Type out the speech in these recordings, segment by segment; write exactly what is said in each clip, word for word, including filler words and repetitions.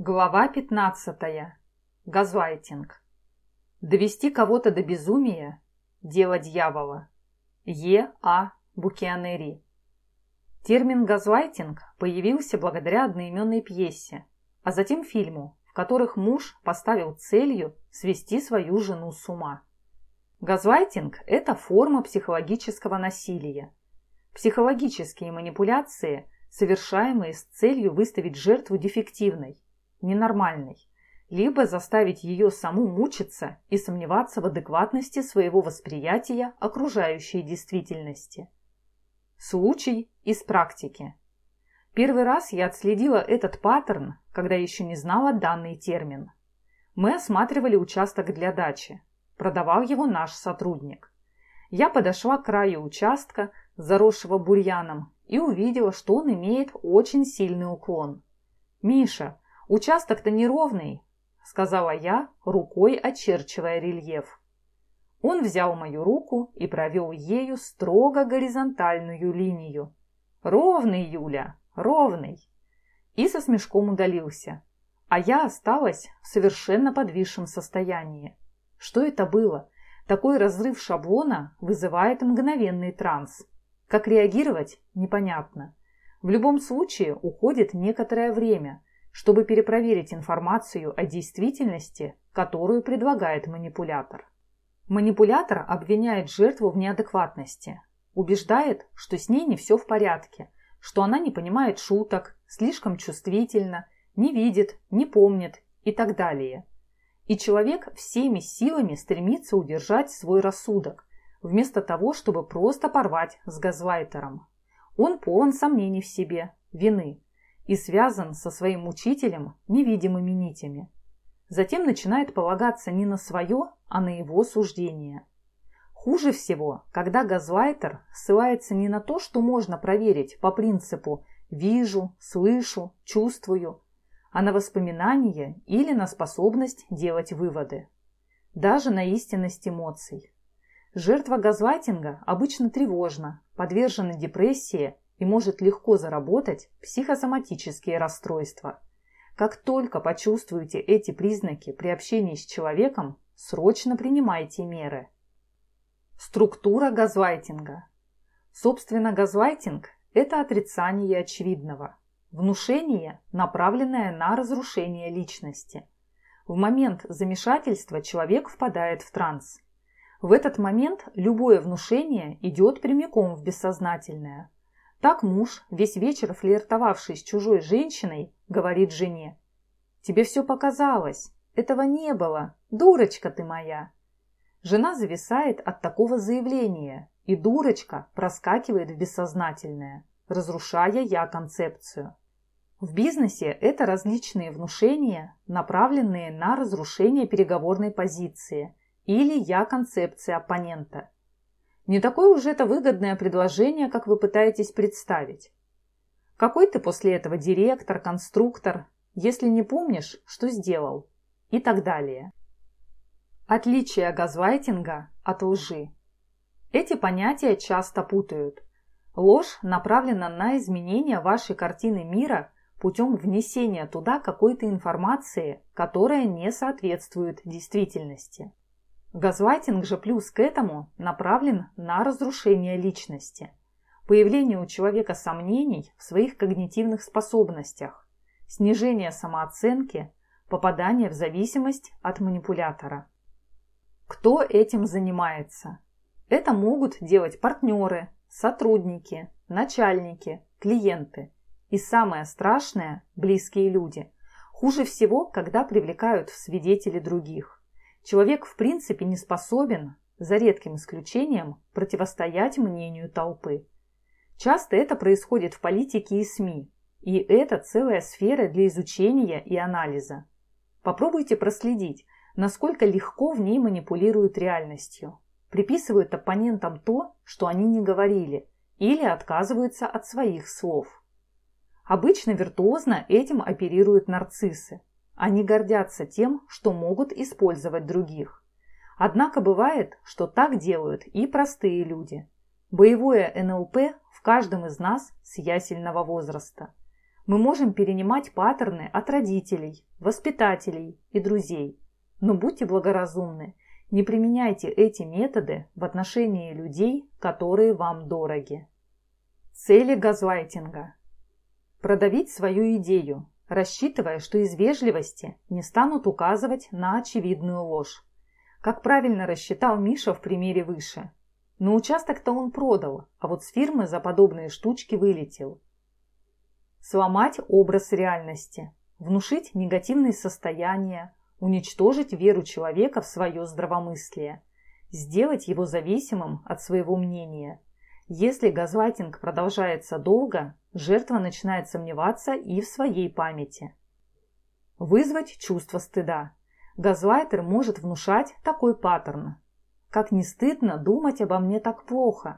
Глава пятнадцатая. Газлайтинг. Довести кого-то до безумия – дело дьявола. Е. А. Букианери. Термин «газлайтинг» появился благодаря одноименной пьесе, а затем фильму, в которых муж поставил целью свести свою жену с ума. Газлайтинг – это форма психологического насилия. Психологические манипуляции, совершаемые с целью выставить жертву дефективной, ненормальной, либо заставить ее саму мучиться и сомневаться в адекватности своего восприятия окружающей действительности. Случай из практики. Первый раз я отследила этот паттерн, когда еще не знала данный термин. Мы осматривали участок для дачи. Продавал его наш сотрудник. Я подошла к краю участка, заросшего бурьяном, и увидела, что он имеет очень сильный уклон. «Миша, участок-то неровный», — сказала я, рукой очерчивая рельеф. Он взял мою руку и провел ею строго горизонтальную линию. «Ровный, Юля, ровный!» И со смешком удалился. А я осталась в совершенно подвисшем состоянии. Что это было? Такой разрыв шаблона вызывает мгновенный транс. Как реагировать? Непонятно. В любом случае уходит некоторое время, чтобы перепроверить информацию о действительности, которую предлагает манипулятор. Манипулятор обвиняет жертву в неадекватности, убеждает, что с ней не все в порядке, что она не понимает шуток, слишком чувствительна, не видит, не помнит и так далее. И человек всеми силами стремится удержать свой рассудок, вместо того, чтобы просто порвать с газлайтером. Он полон сомнений в себе, вины, и связан со своим учителем невидимыми нитями. Затем начинает полагаться не на свое, а на его суждение. Хуже всего, когда газлайтер ссылается не на то, что можно проверить по принципу «вижу», «слышу», «чувствую», а на воспоминания или на способность делать выводы. Даже на истинность эмоций. Жертва газлайтинга обычно тревожна, подвержена депрессии и может легко заработать психосоматические расстройства. Как только почувствуете эти признаки при общении с человеком, срочно принимайте меры. Структура газлайтинга. Собственно, газлайтинг – это отрицание очевидного. Внушение, направленное на разрушение личности. В момент замешательства человек впадает в транс. В этот момент любое внушение идет прямиком в бессознательное. Так муж, весь вечер флиртовавший с чужой женщиной, говорит жене: «Тебе все показалось, этого не было, дурочка ты моя». Жена зависает от такого заявления, и дурочка проскакивает в бессознательное, разрушая я-концепцию. В бизнесе это различные внушения, направленные на разрушение переговорной позиции или я-концепции оппонента. Не такое уж это выгодное предложение, как вы пытаетесь представить. Какой ты после этого директор, конструктор, если не помнишь, что сделал? И так далее. Отличие газлайтинга от лжи. Эти понятия часто путают. Ложь направлена на изменение вашей картины мира путем внесения туда какой-то информации, которая не соответствует действительности. Газлайтинг же плюс к этому направлен на разрушение личности, появление у человека сомнений в своих когнитивных способностях, снижение самооценки, попадание в зависимость от манипулятора. Кто этим занимается? Это могут делать партнеры, сотрудники, начальники, клиенты и, самое страшное, близкие люди. Хуже всего, когда привлекают в свидетели других. Человек в принципе не способен, за редким исключением, противостоять мнению толпы. Часто это происходит в политике и СМИ, и это целая сфера для изучения и анализа. Попробуйте проследить, насколько легко в ней манипулируют реальностью, приписывают оппонентам то, что они не говорили, или отказываются от своих слов. Обычно виртуозно этим оперируют нарциссы. Они гордятся тем, что могут использовать других. Однако бывает, что так делают и простые люди. Боевое эн эл пэ в каждом из нас с ясельного возраста. Мы можем перенимать паттерны от родителей, воспитателей и друзей. Но будьте благоразумны, не применяйте эти методы в отношении людей, которые вам дороги. Цели газлайтинга. Продавить свою идею, рассчитывая, что из вежливости не станут указывать на очевидную ложь. Как правильно рассчитал Миша в примере выше. Но участок-то он продал, а вот с фирмы за подобные штучки вылетел. Сломать образ реальности, внушить негативные состояния, уничтожить веру человека в свое здравомыслие, сделать его зависимым от своего мнения. Если газлайтинг продолжается долго, жертва начинает сомневаться и в своей памяти. Вызвать чувство стыда. Газлайтер может внушать такой паттерн. Как не стыдно думать обо мне так плохо.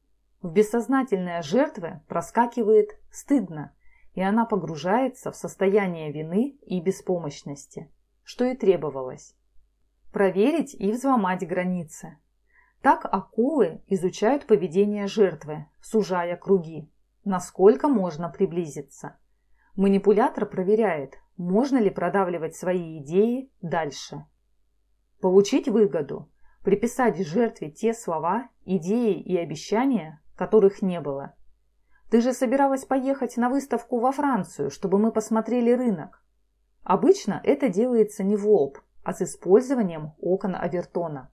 В бессознательное жертвы проскакивает «стыдно», и она погружается в состояние вины и беспомощности, что и требовалось. Проверить и взломать границы. Так акулы изучают поведение жертвы, сужая круги, насколько можно приблизиться. Манипулятор проверяет, можно ли продавливать свои идеи дальше. Получить выгоду. Приписать жертве те слова, идеи и обещания, которых не было. Ты же собиралась поехать на выставку во Францию, чтобы мы посмотрели рынок. Обычно это делается не в лоб, а с использованием окон Овертона.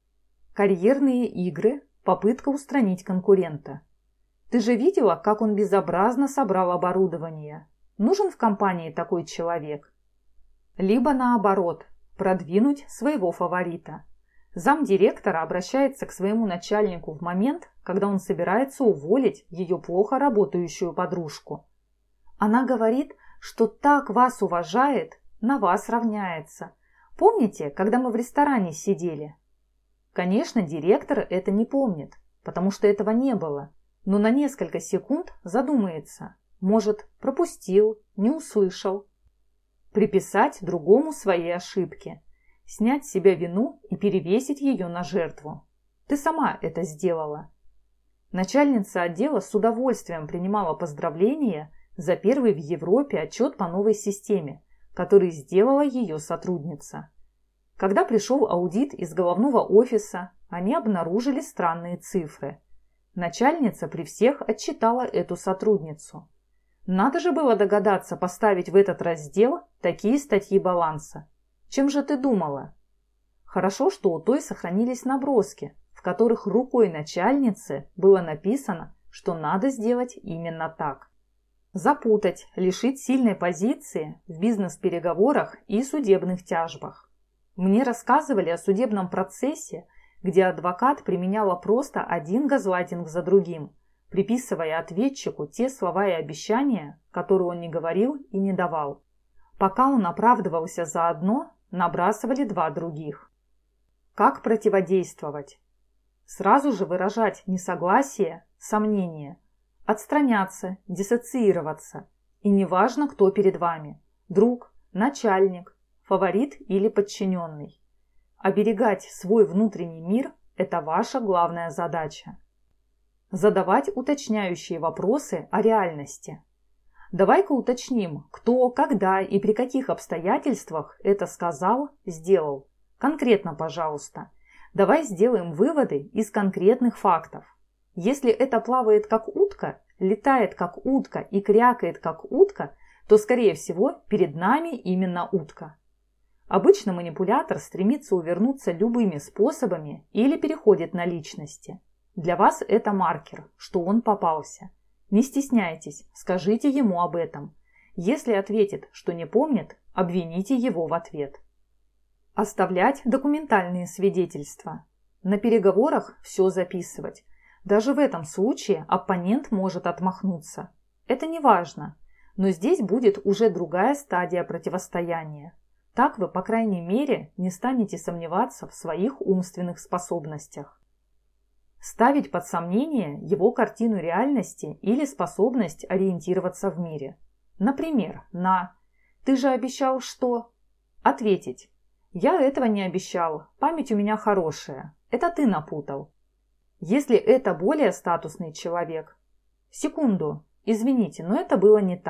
Карьерные игры – попытка устранить конкурента. Ты же видела, как он безобразно собрал оборудование. Нужен в компании такой человек? Либо наоборот, продвинуть своего фаворита. Замдиректора обращается к своему начальнику в момент, когда он собирается уволить ее плохо работающую подружку. Она говорит, что так вас уважает, на вас равняется. Помните, когда мы в ресторане сидели? Конечно, директор это не помнит, потому что этого не было, но на несколько секунд задумается. Может, пропустил, не услышал. Приписать другому свои ошибки. Снять с себя вину и перевесить ее на жертву. Ты сама это сделала. Начальница отдела с удовольствием принимала поздравления за первый в Европе отчет по новой системе, который сделала ее сотрудница. Когда пришел аудит из головного офиса, они обнаружили странные цифры. Начальница при всех отчитала эту сотрудницу. Надо же было догадаться поставить в этот раздел такие статьи баланса. Чем же ты думала? Хорошо, что у той сохранились наброски, в которых рукой начальницы было написано, что надо сделать именно так. Запутать, лишить сильной позиции в бизнес-переговорах и судебных тяжбах. Мне рассказывали о судебном процессе, где адвокат применяла просто один газлайтинг за другим, приписывая ответчику те слова и обещания, которые он не говорил и не давал. Пока он оправдывался за одно, набрасывали два других. Как противодействовать? Сразу же выражать несогласие, сомнение, отстраняться, диссоциироваться. И неважно, кто перед вами – друг, начальник, фаворит или подчиненный. Оберегать свой внутренний мир – это ваша главная задача. Задавать уточняющие вопросы о реальности. Давай-ка уточним, кто, когда и при каких обстоятельствах это сказал, сделал. Конкретно, пожалуйста. Давай сделаем выводы из конкретных фактов. Если это плавает как утка, летает как утка и крякает как утка, то, скорее всего, перед нами именно утка. Обычно манипулятор стремится увернуться любыми способами или переходит на личности. Для вас это маркер, что он попался. Не стесняйтесь, скажите ему об этом. Если ответит, что не помнит, обвините его в ответ. Оставлять документальные свидетельства. На переговорах все записывать. Даже в этом случае оппонент может отмахнуться. Это не важно, но здесь будет уже другая стадия противостояния. Так вы, по крайней мере, не станете сомневаться в своих умственных способностях. Ставить под сомнение его картину реальности или способность ориентироваться в мире. Например, на «ты же обещал, что…» Ответить «я этого не обещал, память у меня хорошая, это ты напутал». Если это более статусный человек. Секунду, извините, но это было не так.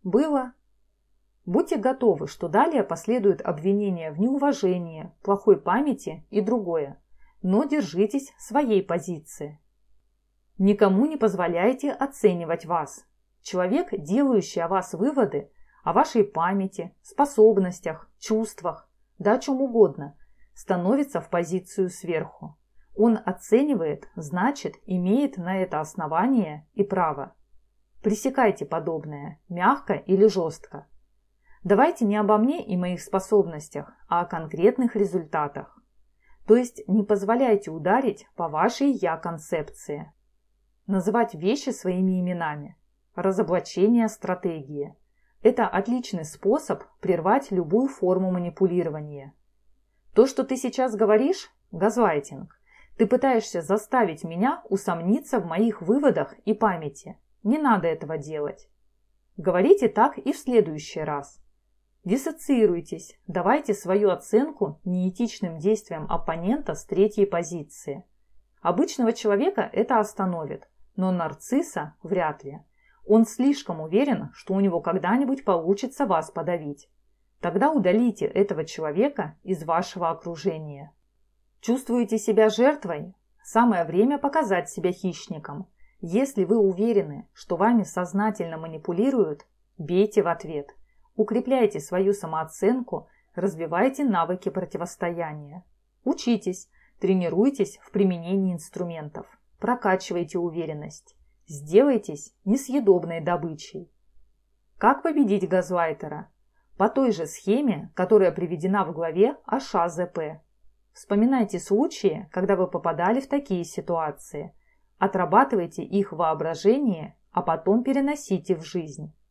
Было. Будьте готовы, что далее последует обвинение в неуважении, плохой памяти и другое, но держитесь своей позиции. Никому не позволяйте оценивать вас. Человек, делающий о вас выводы, о вашей памяти, способностях, чувствах, да о чем угодно, становится в позицию сверху. Он оценивает, значит, имеет на это основание и право. Пресекайте подобное, мягко или жестко. Давайте не обо мне и моих способностях, а о конкретных результатах. То есть не позволяйте ударить по вашей «я-концепции». Называть вещи своими именами. Разоблачение стратегии. Это отличный способ прервать любую форму манипулирования. То, что ты сейчас говоришь – газлайтинг. Ты пытаешься заставить меня усомниться в моих выводах и памяти. Не надо этого делать. Говорите так и в следующий раз. Диссоциируйтесь, давайте свою оценку неэтичным действиям оппонента с третьей позиции. Обычного человека это остановит, но нарцисса вряд ли. Он слишком уверен, что у него когда-нибудь получится вас подавить. Тогда удалите этого человека из вашего окружения. Чувствуете себя жертвой? Самое время показать себя хищником. Если вы уверены, что вами сознательно манипулируют, бейте в ответ. Укрепляйте свою самооценку, развивайте навыки противостояния. Учитесь, тренируйтесь в применении инструментов, прокачивайте уверенность. Сделайтесь несъедобной добычей. Как победить газлайтера? По той же схеме, которая приведена в главе о ШЗП. Вспоминайте случаи, когда вы попадали в такие ситуации. Отрабатывайте их в воображении, а потом переносите в жизнь.